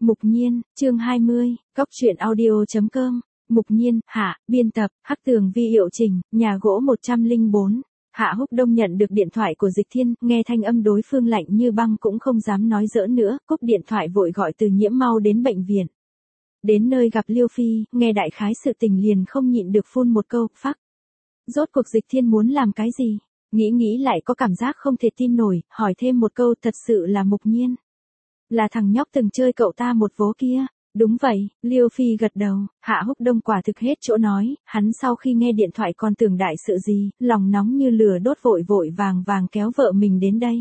Mục Nhiên, chương 20, Cóc truyện audio.com, Mục Nhiên, hạ, biên tập, Hắc Tường Vi hiệu trình, nhà gỗ 104. Hạ Húc Đông nhận được điện thoại của Dịch Thiên, nghe thanh âm đối phương lạnh như băng cũng không dám nói giỡn nữa, cúp điện thoại vội gọi Từ Nhiễm mau đến bệnh viện. Đến nơi gặp Liêu Phi, nghe đại khái sự tình liền không nhịn được phun một câu, phắc. Rốt cuộc Dịch Thiên muốn làm cái gì? Nghĩ lại có cảm giác không thể tin nổi, hỏi thêm một câu, thật sự là Mục Nhiên. Là thằng nhóc từng chơi cậu ta một vố kia. Đúng vậy, Liêu Phi gật đầu, Hạ Húc Đông quả thực hết chỗ nói, hắn sau khi nghe điện thoại còn tưởng đại sự gì, lòng nóng như lửa đốt vội vàng kéo vợ mình đến đây.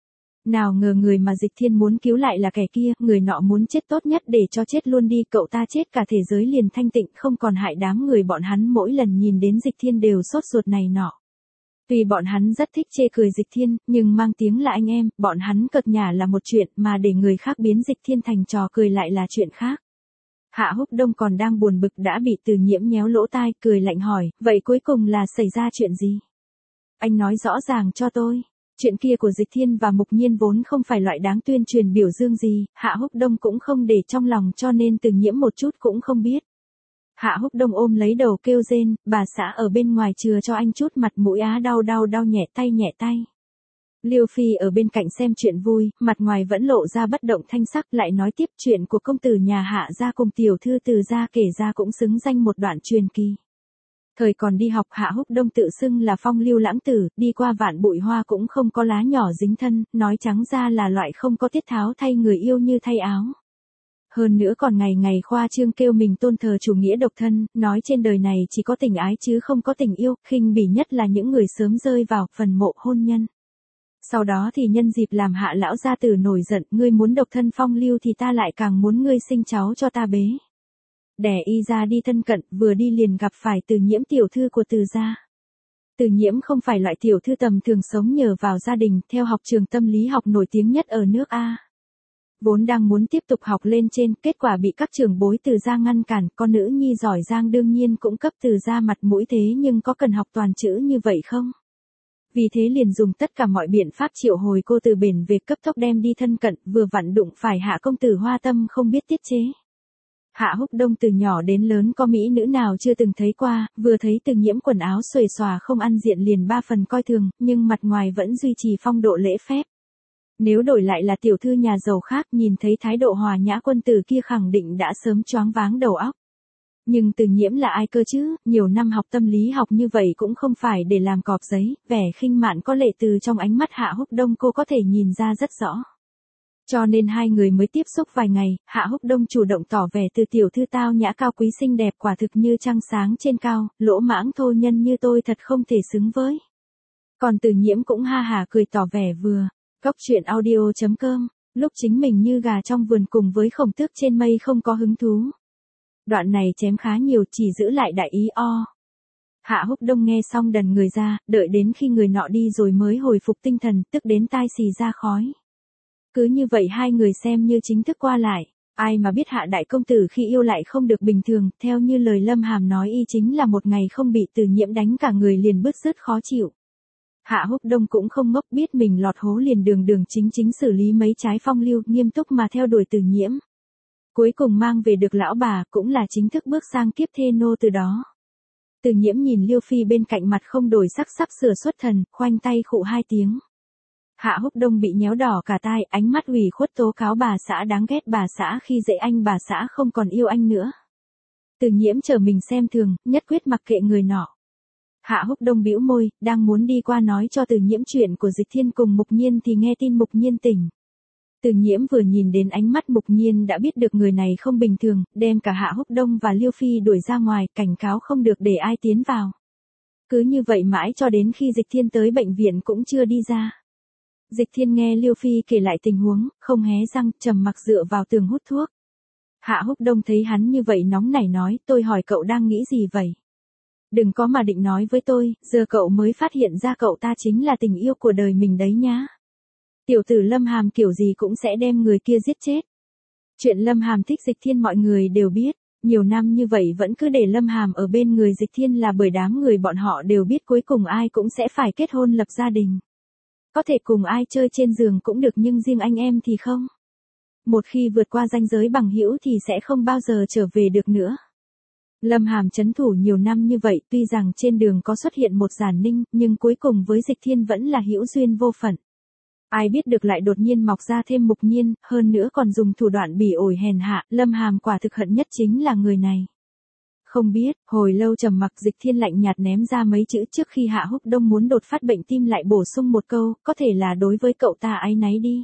Nào ngờ người mà Dịch Thiên muốn cứu lại là kẻ kia, người nọ muốn chết tốt nhất để cho chết luôn đi, cậu ta chết cả thế giới liền thanh tịnh không còn hại đám người bọn hắn, mỗi lần nhìn đến Dịch Thiên đều sốt ruột này nọ. Tuy bọn hắn rất thích chê cười Dịch Thiên, nhưng mang tiếng là anh em, bọn hắn cợt nhả là một chuyện, mà để người khác biến Dịch Thiên thành trò cười lại là chuyện khác. Hạ Húc Đông còn đang buồn bực đã bị Từ Nhiễm nhéo lỗ tai, cười lạnh hỏi, vậy cuối cùng là xảy ra chuyện gì? Anh nói rõ ràng cho tôi. Chuyện kia của Dịch Thiên và Mục Nhiên vốn không phải loại đáng tuyên truyền biểu dương gì, Hạ Húc Đông cũng không để trong lòng cho nên Từ Nhiễm một chút cũng không biết. Hạ Húc Đông ôm lấy đầu kêu rên, bà xã ở bên ngoài chừa cho anh chút mặt mũi á, đau nhẹ tay. Liêu Phi ở bên cạnh xem chuyện vui, mặt ngoài vẫn lộ ra bất động thanh sắc, lại nói tiếp chuyện của công tử nhà Hạ gia cùng tiểu thư Từ gia kể ra cũng xứng danh một đoạn truyền kỳ. Thời còn đi học Hạ Húc Đông tự xưng là phong lưu lãng tử, đi qua vạn bụi hoa cũng không có lá nhỏ dính thân, nói trắng ra là loại không có tiết tháo thay người yêu như thay áo. Hơn nữa còn ngày khoa trương kêu mình tôn thờ chủ nghĩa độc thân, nói trên đời này chỉ có tình ái chứ không có tình yêu, khinh bỉ nhất là những người sớm rơi vào phần mộ hôn nhân. Sau đó thì nhân dịp làm Hạ lão gia tử nổi giận, ngươi muốn độc thân phong lưu thì ta lại càng muốn ngươi sinh cháu cho ta bế. Đẻ y ra đi thân cận, vừa đi liền gặp phải Từ Nhiễm tiểu thư của Từ gia. Từ Nhiễm không phải loại tiểu thư tầm thường sống nhờ vào gia đình, theo học trường tâm lý học nổi tiếng nhất ở nước A. Vốn đang muốn tiếp tục học lên trên, kết quả bị các trưởng bối Từ gia ngăn cản, con nữ nhi giỏi giang đương nhiên cũng cấp Từ gia mặt mũi, thế nhưng có cần học toàn chữ như vậy không? Vì thế liền dùng tất cả mọi biện pháp triệu hồi cô từ bển về, cấp tốc đem đi thân cận, vừa vặn đụng phải Hạ công tử hoa tâm không biết tiết chế. Hạ Húc Đông từ nhỏ đến lớn có mỹ nữ nào chưa từng thấy qua, vừa thấy Từ Nhiễm quần áo xuề xòa không ăn diện liền ba phần coi thường, nhưng mặt ngoài vẫn duy trì phong độ lễ phép. Nếu đổi lại là tiểu thư nhà giàu khác, nhìn thấy thái độ hòa nhã quân tử kia khẳng định đã sớm choáng váng đầu óc. Nhưng Từ Nhiễm là ai cơ chứ, nhiều năm học tâm lý học như vậy cũng không phải để làm cọp giấy, vẻ khinh mạn có lệ từ trong ánh mắt Hạ Húc Đông cô có thể nhìn ra rất rõ. Cho nên hai người mới tiếp xúc vài ngày, Hạ Húc Đông chủ động tỏ vẻ Từ tiểu thư tao nhã cao quý xinh đẹp quả thực như trăng sáng trên cao, lỗ mãng thô nhân như tôi thật không thể xứng với. Còn Từ Nhiễm cũng ha hả cười tỏ vẻ vừa. Cóc truyện audio.com, lúc chính mình như gà trong vườn cùng với khổng tước trên mây không có hứng thú. Đoạn này chém khá nhiều, chỉ giữ lại đại ý o. Hạ Húc Đông nghe xong đần người ra, đợi đến khi người nọ đi rồi mới hồi phục tinh thần, tức đến tai xì ra khói. Cứ như vậy hai người xem như chính thức qua lại, ai mà biết Hạ đại công tử khi yêu lại không được bình thường, theo như lời Lâm Hàm nói y chính là một ngày không bị Từ Nhiễm đánh cả người liền bứt rứt khó chịu. Hạ Húc Đông cũng không ngốc, biết mình lọt hố liền đường chính xử lý mấy trái phong lưu, nghiêm túc mà theo đuổi Từ Nhiễm. Cuối cùng mang về được lão bà, cũng là chính thức bước sang kiếp thê nô từ đó. Từ Nhiễm nhìn Liêu Phi bên cạnh mặt không đổi sắc sắp sửa xuất thần, khoanh tay khụ hai tiếng. Hạ Húc Đông bị nhéo đỏ cả tai, ánh mắt ủy khuất tố cáo bà xã đáng ghét, bà xã khi dễ anh, bà xã không còn yêu anh nữa. Từ Nhiễm trở mình xem thường, nhất quyết mặc kệ người nọ. Hạ Húc Đông bĩu môi, đang muốn đi qua nói cho Từ Nhiễm chuyện của Dịch Thiên cùng Mục Nhiên thì nghe tin Mục Nhiên tỉnh. Từ Nhiễm vừa nhìn đến ánh mắt Mục Nhiên đã biết được người này không bình thường, đem cả Hạ Húc Đông và Liêu Phi đuổi ra ngoài, cảnh cáo không được để ai tiến vào. Cứ như vậy mãi cho đến khi Dịch Thiên tới bệnh viện cũng chưa đi ra. Dịch Thiên nghe Liêu Phi kể lại tình huống, không hé răng, trầm mặc dựa vào tường hút thuốc. Hạ Húc Đông thấy hắn như vậy nóng nảy nói, tôi hỏi cậu đang nghĩ gì vậy? Đừng có mà định nói với tôi, giờ cậu mới phát hiện ra cậu ta chính là tình yêu của đời mình đấy nhá. Tiểu tử Lâm Hàm kiểu gì cũng sẽ đem người kia giết chết. Chuyện Lâm Hàm thích Dịch Thiên mọi người đều biết, nhiều năm như vậy vẫn cứ để Lâm Hàm ở bên người Dịch Thiên là bởi đám người bọn họ đều biết cuối cùng ai cũng sẽ phải kết hôn lập gia đình. Có thể cùng ai chơi trên giường cũng được nhưng riêng anh em thì không. Một khi vượt qua ranh giới bằng hữu thì sẽ không bao giờ trở về được nữa. Lâm Hàm trấn thủ nhiều năm như vậy, tuy rằng trên đường có xuất hiện một Giản Ninh, nhưng cuối cùng với Dịch Thiên vẫn là hữu duyên vô phận. Ai biết được lại đột nhiên mọc ra thêm Mục Nhiên, hơn nữa còn dùng thủ đoạn bỉ ổi hèn hạ, Lâm Hàm quả thực hận nhất chính là người này. Không biết, hồi lâu trầm mặc, Dịch Thiên lạnh nhạt ném ra mấy chữ trước khi Hạ Húc Đông muốn đột phát bệnh tim lại bổ sung một câu, có thể là đối với cậu ta áy náy đi.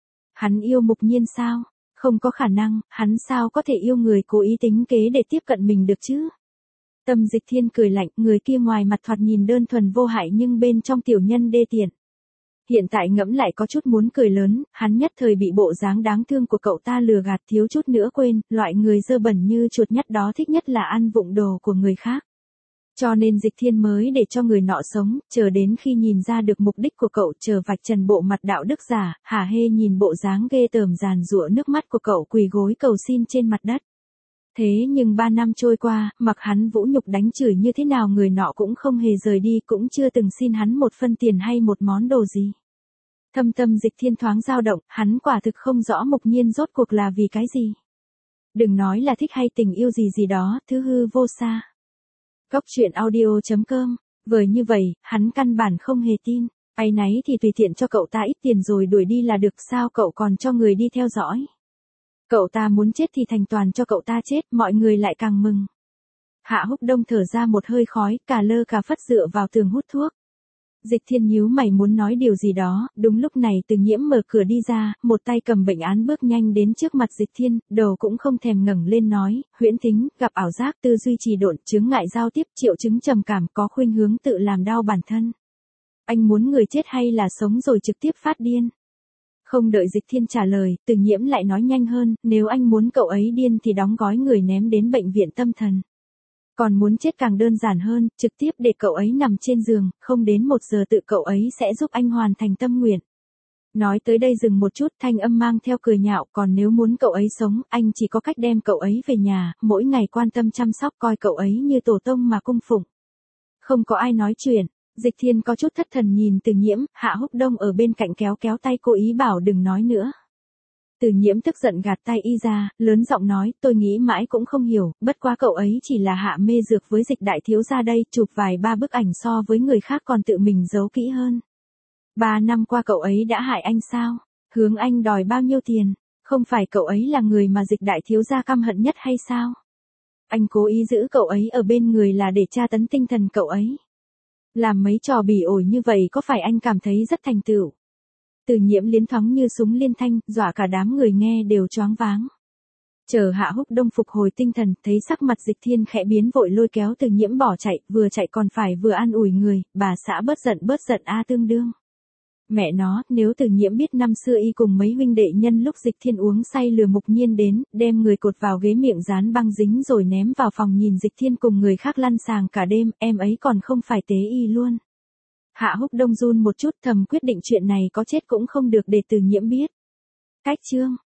Hắn yêu Mục Nhiên sao? Không có khả năng, hắn sao có thể yêu người cố ý tính kế để tiếp cận mình được chứ? Tâm Dịch Thiên cười lạnh, người kia ngoài mặt thoạt nhìn đơn thuần vô hại nhưng bên trong tiểu nhân đê tiện. Hiện tại ngẫm lại có chút muốn cười lớn, hắn nhất thời bị bộ dáng đáng thương của cậu ta lừa gạt, thiếu chút nữa quên, loại người dơ bẩn như chuột nhắt đó thích nhất là ăn vụng đồ của người khác. Cho nên Dịch Thiên mới để cho người nọ sống, chờ đến khi nhìn ra được mục đích của cậu, chờ vạch trần bộ mặt đạo đức giả, hả hê nhìn bộ dáng ghê tởm giàn giụa nước mắt của cậu quỳ gối cầu xin trên mặt đất. Thế nhưng 3 năm trôi qua, mặc hắn vũ nhục đánh chửi như thế nào người nọ cũng không hề rời đi, cũng chưa từng xin hắn một phân tiền hay một món đồ gì. Thâm tâm Dịch Thiên thoáng dao động, hắn quả thực không rõ Mục Nhiên rốt cuộc là vì cái gì. Đừng nói là thích hay tình yêu gì gì đó, thứ hư vô xa. Góc truyện audio.com, vời như vậy, hắn căn bản không hề tin. Áy náy thì tùy tiện cho cậu ta ít tiền rồi đuổi đi là được, sao cậu còn cho người đi theo dõi. Cậu ta muốn chết thì thành toàn cho cậu ta chết, mọi người lại càng mừng. Hạ Húc Đông thở ra một hơi khói, cả lơ cả phất dựa vào tường hút thuốc. Dịch Thiên nhíu mày muốn nói điều gì đó, đúng lúc này Từ Nhiễm mở cửa đi ra, một tay cầm bệnh án bước nhanh đến trước mặt Dịch Thiên, đầu cũng không thèm ngẩng lên nói, huyễn tính, gặp ảo giác, tư duy trì độn, chướng ngại giao tiếp, triệu chứng trầm cảm, có khuynh hướng tự làm đau bản thân. Anh muốn người chết hay là sống rồi trực tiếp phát điên? Không đợi Dịch Thiên trả lời, Từ Nhiễm lại nói nhanh hơn, nếu anh muốn cậu ấy điên thì đóng gói người ném đến bệnh viện tâm thần. Còn muốn chết càng đơn giản hơn, trực tiếp để cậu ấy nằm trên giường, không đến 1 giờ tự cậu ấy sẽ giúp anh hoàn thành tâm nguyện. Nói tới đây dừng một chút, thanh âm mang theo cười nhạo, còn nếu muốn cậu ấy sống, anh chỉ có cách đem cậu ấy về nhà, mỗi ngày quan tâm chăm sóc coi cậu ấy như tổ tông mà cung phụng. Không có ai nói chuyện, Dịch Thiên có chút thất thần nhìn Từ Nhiễm, Hạ Húc Đông ở bên cạnh kéo kéo tay cô ý bảo đừng nói nữa. Từ Nhiễm tức giận gạt tay y ra, lớn giọng nói, tôi nghĩ mãi cũng không hiểu, bất quá cậu ấy chỉ là hạ mê dược với Dịch đại thiếu gia đây, chụp vài 3 bức ảnh so với người khác còn tự mình giấu kỹ hơn. 3 năm qua cậu ấy đã hại anh sao? Hướng anh đòi bao nhiêu tiền? Không phải cậu ấy là người mà Dịch đại thiếu gia căm hận nhất hay sao? Anh cố ý giữ cậu ấy ở bên người là để tra tấn tinh thần cậu ấy. Làm mấy trò bỉ ổi như vậy có phải anh cảm thấy rất thành tựu? Từ Nhiễm liến thoáng như súng liên thanh, dọa cả đám người nghe đều choáng váng. Chờ Hạ Húc Đông phục hồi tinh thần, thấy sắc mặt Dịch Thiên khẽ biến vội lôi kéo Từ Nhiễm bỏ chạy, vừa chạy còn phải vừa an ủi người, bà xã bớt giận a tương đương. Mẹ nó, nếu Từ Nhiễm biết năm xưa y cùng mấy huynh đệ nhân lúc Dịch Thiên uống say lừa Mục Nhiên đến, đem người cột vào ghế miệng dán băng dính rồi ném vào phòng nhìn Dịch Thiên cùng người khác lăn xàng cả đêm, em ấy còn không phải tế y luôn. Hạ Húc Đông run một chút thầm quyết định chuyện này có chết cũng không được để Từ Nhiễm biết. Cách chương